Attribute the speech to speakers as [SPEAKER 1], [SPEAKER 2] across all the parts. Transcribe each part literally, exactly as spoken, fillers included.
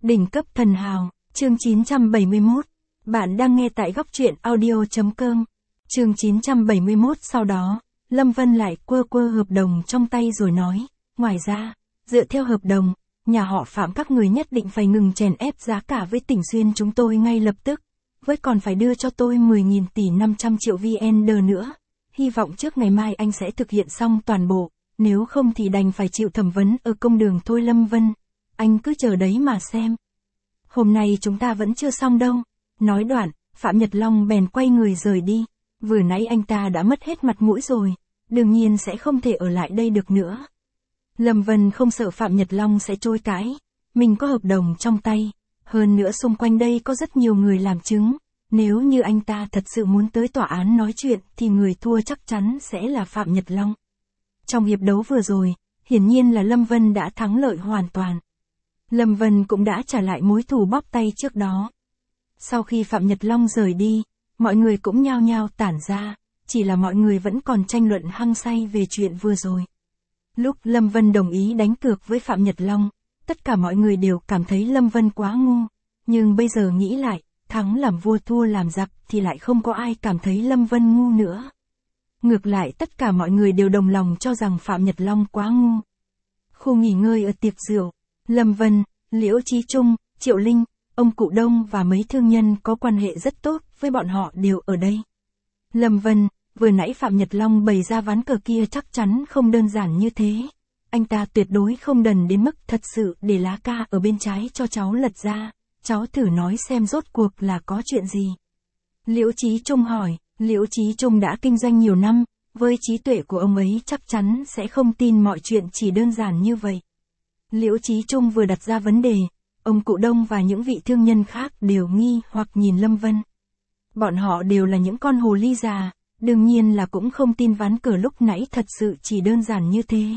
[SPEAKER 1] Đỉnh cấp thần hào, chương chín trăm bảy mươi mốt. Bạn đang nghe tại góc truyện audio.com. Chương chín trăm bảy mươi mốt. Sau đó, Lâm Vân lại quơ quơ hợp đồng trong tay rồi nói, ngoài ra, dựa theo hợp đồng, nhà họ Phạm các người nhất định phải ngừng chèn ép giá cả với Tỉnh Xuyên chúng tôi ngay lập tức, với còn phải đưa cho tôi mười nghìn tỷ năm trăm triệu vê en đê nữa. Hy vọng trước ngày mai anh sẽ thực hiện xong toàn bộ, nếu không thì đành phải chịu thẩm vấn ở công đường thôi Lâm Vân. Anh cứ chờ đấy mà xem. Hôm nay chúng ta vẫn chưa xong đâu. Nói đoạn, Phạm Nhật Long bèn quay người rời đi. Vừa nãy anh ta đã mất hết mặt mũi rồi, đương nhiên sẽ không thể ở lại đây được nữa. Lâm Vân không sợ Phạm Nhật Long sẽ chối cãi. Mình có hợp đồng trong tay. Hơn nữa xung quanh đây có rất nhiều người làm chứng. Nếu như anh ta thật sự muốn tới tòa án nói chuyện thì người thua chắc chắn sẽ là Phạm Nhật Long. Trong hiệp đấu vừa rồi, hiển nhiên là Lâm Vân đã thắng lợi hoàn toàn. Lâm Vân cũng đã trả lại mối thù bóp tay trước đó. Sau khi Phạm Nhật Long rời đi, mọi người cũng nhao nhao tản ra, chỉ là mọi người vẫn còn tranh luận hăng say về chuyện vừa rồi. Lúc Lâm Vân đồng ý đánh cược với Phạm Nhật Long, tất cả mọi người đều cảm thấy Lâm Vân quá ngu, nhưng bây giờ nghĩ lại, thắng làm vua thua làm giặc thì lại không có ai cảm thấy Lâm Vân ngu nữa. Ngược lại tất cả mọi người đều đồng lòng cho rằng Phạm Nhật Long quá ngu. Khu nghỉ ngơi ở tiệc rượu, Lâm Vân, Liễu Chí Trung, Triệu Linh, ông Cụ Đông và mấy thương nhân có quan hệ rất tốt với bọn họ đều ở đây. Lâm Vân, vừa nãy Phạm Nhật Long bày ra ván cờ kia chắc chắn không đơn giản như thế. Anh ta tuyệt đối không đần đến mức thật sự để lá ca ở bên trái cho cháu lật ra. Cháu thử nói xem rốt cuộc là có chuyện gì. Liễu Chí Trung hỏi, Liễu Chí Trung đã kinh doanh nhiều năm, với trí tuệ của ông ấy chắc chắn sẽ không tin mọi chuyện chỉ đơn giản như vậy. Liễu Chí Trung vừa đặt ra vấn đề, ông Cụ Đông và những vị thương nhân khác đều nghi hoặc nhìn Lâm Vân. Bọn họ đều là những con hồ ly già, đương nhiên là cũng không tin ván cờ lúc nãy thật sự chỉ đơn giản như thế.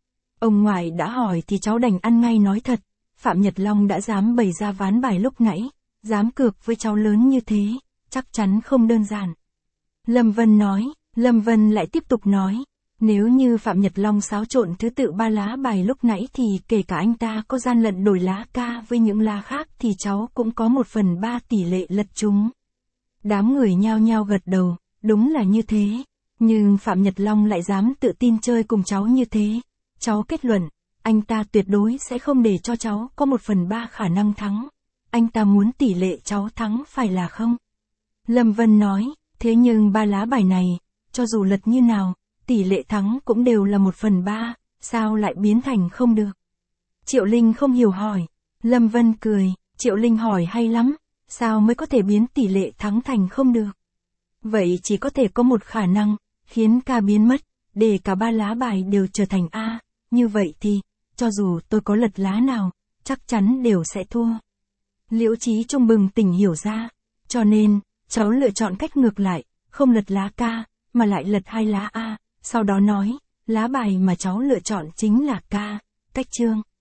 [SPEAKER 1] Ông ngoại đã hỏi thì cháu đành ăn ngay nói thật, Phạm Nhật Long đã dám bày ra ván bài lúc nãy, dám cược với cháu lớn như thế, chắc chắn không đơn giản. Lâm Vân nói, Lâm Vân lại tiếp tục nói, nếu như Phạm Nhật Long xáo trộn thứ tự ba lá bài lúc nãy thì kể cả anh ta có gian lận đổi lá ca với những lá khác thì cháu cũng có một phần ba tỷ lệ lật trúng. Đám người nhao nhao gật đầu, đúng là như thế, nhưng Phạm Nhật Long lại dám tự tin chơi cùng cháu như thế. Cháu kết luận, anh ta tuyệt đối sẽ không để cho cháu có một phần ba khả năng thắng. Anh ta muốn tỷ lệ cháu thắng phải là không? Lâm Vân nói, thế nhưng ba lá bài này, cho dù lật như nào, tỷ lệ thắng cũng đều là một phần ba, sao lại biến thành không được? Triệu Linh không hiểu hỏi. Lâm Vân cười, Triệu Linh hỏi hay lắm, sao mới có thể biến tỷ lệ thắng thành không được? Vậy chỉ có thể có một khả năng, khiến ca biến mất, để cả ba lá bài đều trở thành A, như vậy thì, cho dù tôi có lật lá nào, chắc chắn đều sẽ thua. Liễu Chí Trung bừng tỉnh hiểu ra, cho nên, cháu lựa chọn cách ngược lại, không lật lá ca, mà lại lật hai lá A, sau đó nói, lá bài mà cháu lựa chọn chính là ca, cách chương.